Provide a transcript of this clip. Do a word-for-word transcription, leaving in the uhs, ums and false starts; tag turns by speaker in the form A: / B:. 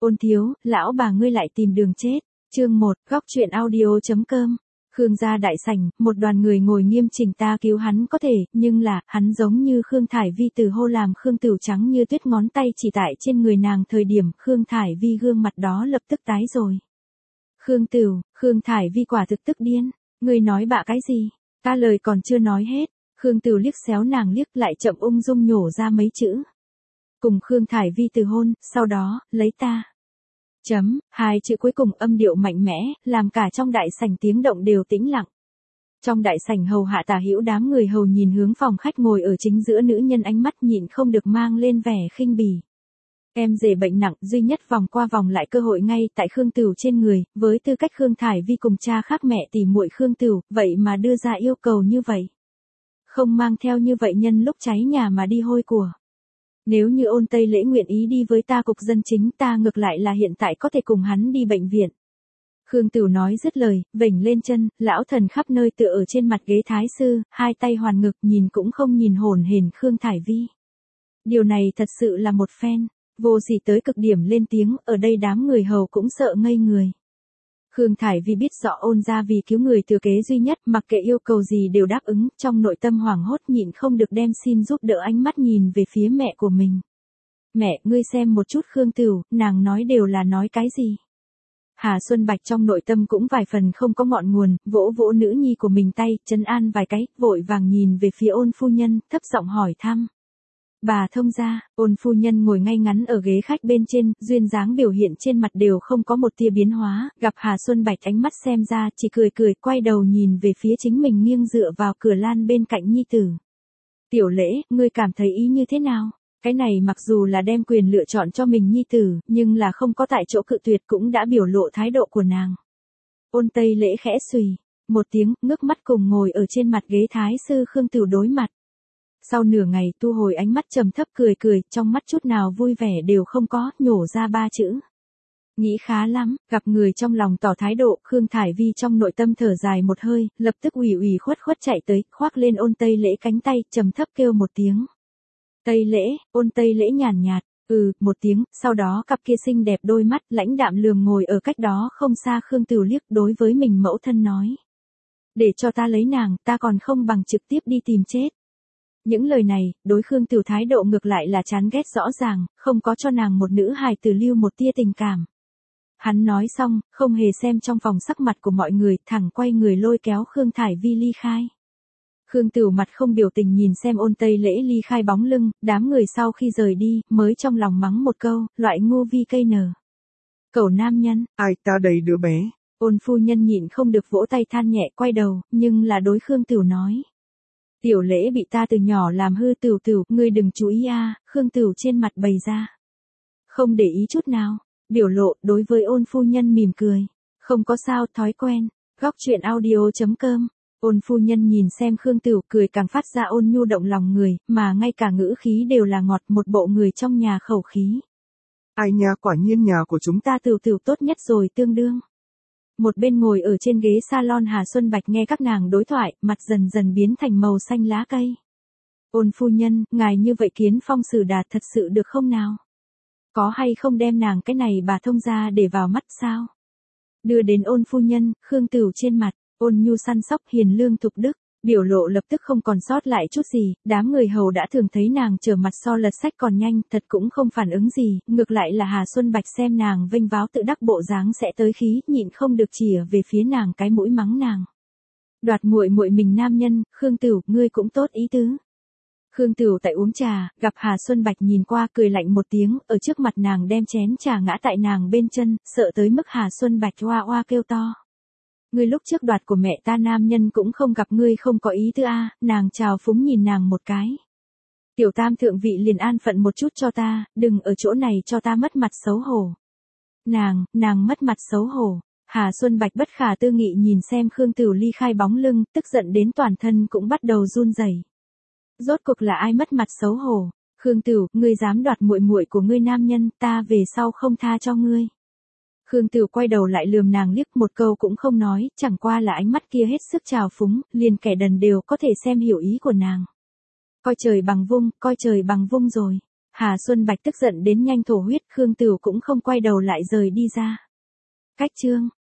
A: Ôn thiếu, lão bà ngươi lại tìm đường chết. Chương một, góc truyện audio.com. Khương gia đại sảnh, một đoàn người ngồi nghiêm chỉnh, ta cứu hắn có thể, nhưng là, hắn giống như Khương Thải Vi từ hô làm Khương Tửu trắng như tuyết ngón tay chỉ tại trên người nàng thời điểm, Khương Thải Vi gương mặt đó lập tức tái rồi. Khương Tửu, Khương Thải Vi quả thực tức điên, ngươi nói bạ cái gì, ta lời còn chưa nói hết, Khương Tửu liếc xéo nàng liếc lại chậm ung dung nhổ ra mấy chữ. Cùng Khương Thải Vi từ hôn, sau đó, lấy ta. Chấm, hai chữ cuối cùng âm điệu mạnh mẽ, làm cả trong đại sảnh tiếng động đều tĩnh lặng. Trong đại sảnh hầu hạ tả hữu đám người hầu nhìn hướng phòng khách ngồi ở chính giữa nữ nhân, ánh mắt nhịn không được mang lên vẻ khinh bỉ. Em rể bệnh nặng, duy nhất vòng qua vòng lại cơ hội ngay tại Khương Tửu trên người, với tư cách Khương Thải Vi cùng cha khác mẹ tỉ muội Khương Tửu, vậy mà đưa ra yêu cầu như vậy. Không mang theo như vậy nhân lúc cháy nhà mà đi hôi của. Nếu như Ôn Tây Lễ nguyện ý đi với ta cục dân chính, ta ngược lại là hiện tại có thể cùng hắn đi bệnh viện. Khương Tửu nói dứt lời, vểnh lên chân, lão thần khắp nơi tựa ở trên mặt ghế thái sư, hai tay hoàn ngực nhìn cũng không nhìn hồn hển Khương Thải Vi. Điều này thật sự là một phen, vô sỉ tới cực điểm lên tiếng, ở đây đám người hầu cũng sợ ngây người. Khương Thải Vi biết rõ Ôn gia vì cứu người thừa kế duy nhất, mặc kệ yêu cầu gì đều đáp ứng, trong nội tâm hoảng hốt nhịn không được đem xin giúp đỡ ánh mắt nhìn về phía mẹ của mình. Mẹ, ngươi xem một chút Khương Tửu, nàng nói đều là nói cái gì? Hà Xuân Bạch trong nội tâm cũng vài phần không có ngọn nguồn, vỗ vỗ nữ nhi của mình tay, trấn an vài cái, vội vàng nhìn về phía Ôn phu nhân, thấp giọng hỏi thăm. Bà thông gia, Ôn phu nhân ngồi ngay ngắn ở ghế khách bên trên, duyên dáng biểu hiện trên mặt đều không có một tia biến hóa, gặp Hà Xuân Bạch ánh mắt xem ra, chỉ cười cười, quay đầu nhìn về phía chính mình nghiêng dựa vào cửa lan bên cạnh nhi tử. Tiểu Lễ, ngươi cảm thấy ý như thế nào? Cái này mặc dù là đem quyền lựa chọn cho mình nhi tử, nhưng là không có tại chỗ cự tuyệt cũng đã biểu lộ thái độ của nàng. Ôn Tây Lễ khẽ xùy một tiếng, ngước mắt cùng ngồi ở trên mặt ghế thái sư Khương Tửu đối mặt. Sau nửa ngày tu hồi ánh mắt trầm thấp cười cười, trong mắt chút nào vui vẻ đều không có, nhổ ra ba chữ. Nghĩ khá lắm, gặp người trong lòng tỏ thái độ, Khương Thải Vi trong nội tâm thở dài một hơi, lập tức ủy ủy khuất khuất chạy tới, khoác lên Ôn Tây Lễ cánh tay, trầm thấp kêu một tiếng. Tây Lễ, Ôn Tây Lễ nhàn nhạt, ừ, một tiếng, sau đó cặp kia xinh đẹp đôi mắt, lãnh đạm lườm ngồi ở cách đó không xa Khương Tửu liếc đối với mình mẫu thân nói. Để cho ta lấy nàng, ta còn không bằng trực tiếp đi tìm chết. Những lời này, đối Khương Tửu thái độ ngược lại là chán ghét rõ ràng, không có cho nàng một nữ hài tử lưu một tia tình cảm. Hắn nói xong, không hề xem trong phòng sắc mặt của mọi người, thẳng quay người lôi kéo Khương Thải Vi ly khai. Khương Tửu mặt không biểu tình nhìn xem Ôn Tây Lễ ly khai bóng lưng, đám người sau khi rời đi, mới trong lòng mắng một câu, loại ngu vi cây nở. Cẩu nam nhân,
B: ai ta đây đứa bé.
A: Ôn phu nhân nhịn không được vỗ tay than nhẹ, quay đầu, nhưng là đối Khương Tửu nói. Tiểu Lễ bị ta từ nhỏ làm hư Tửu Tửu, ngươi đừng chú ý a. À, Khương Tửu trên mặt bày ra. Không để ý chút nào, biểu lộ đối với Ôn phu nhân mỉm cười. Không có sao, thói quen. Góc truyện audio.com. Ôn phu nhân nhìn xem Khương Tửu cười càng phát ra ôn nhu động lòng người, mà ngay cả ngữ khí đều là ngọt, một bộ người trong nhà khẩu khí.
B: Ai nha, quả nhiên nhà của chúng
A: ta Tửu Tửu tốt nhất rồi tương đương. Một bên ngồi ở trên ghế salon Hà Xuân Bạch nghe các nàng đối thoại, mặt dần dần biến thành màu xanh lá cây. Ôn phu nhân, ngài như vậy kiến phong xử đạt thật sự được không nào? Có hay không đem nàng cái này bà thông gia để vào mắt sao? Đưa đến Ôn phu nhân, Khương Tửu trên mặt, ôn nhu săn sóc hiền lương thục đức, biểu lộ lập tức không còn sót lại chút gì, đám người hầu đã thường thấy nàng trở mặt so lật sách còn nhanh, thật cũng không phản ứng gì, ngược lại là Hà Xuân Bạch xem nàng vênh váo tự đắc bộ dáng sẽ tới khí, nhịn không được chìa về phía nàng cái mũi mắng nàng. Đoạt muội muội mình nam nhân, Khương Tửu, ngươi cũng tốt ý tứ. Khương Tửu tại uống trà, gặp Hà Xuân Bạch nhìn qua cười lạnh một tiếng, ở trước mặt nàng đem chén trà ngã tại nàng bên chân, sợ tới mức Hà Xuân Bạch oa oa kêu to. Ngươi lúc trước đoạt của mẹ ta nam nhân cũng không gặp ngươi không có ý tư a. Nàng chào phúng nhìn nàng một cái. Tiểu tam thượng vị liền an phận một chút cho ta, đừng ở chỗ này cho ta mất mặt xấu hổ. Nàng, nàng mất mặt xấu hổ. Hà Xuân Bạch bất khả tư nghị nhìn xem Khương Tửu ly khai bóng lưng, tức giận đến toàn thân cũng bắt đầu run rẩy. Rốt cuộc là ai mất mặt xấu hổ? Khương Tửu, ngươi dám đoạt muội muội của ngươi nam nhân, ta về sau không tha cho ngươi. Khương Tửu quay đầu lại lườm nàng liếc, một câu cũng không nói, chẳng qua là ánh mắt kia hết sức trào phúng, liền kẻ đần đều có thể xem hiểu ý của nàng. Coi trời bằng vung, coi trời bằng vung rồi. Hà Xuân Bạch tức giận đến nhanh thổ huyết, Khương Tửu cũng không quay đầu lại rời đi ra. Cách chương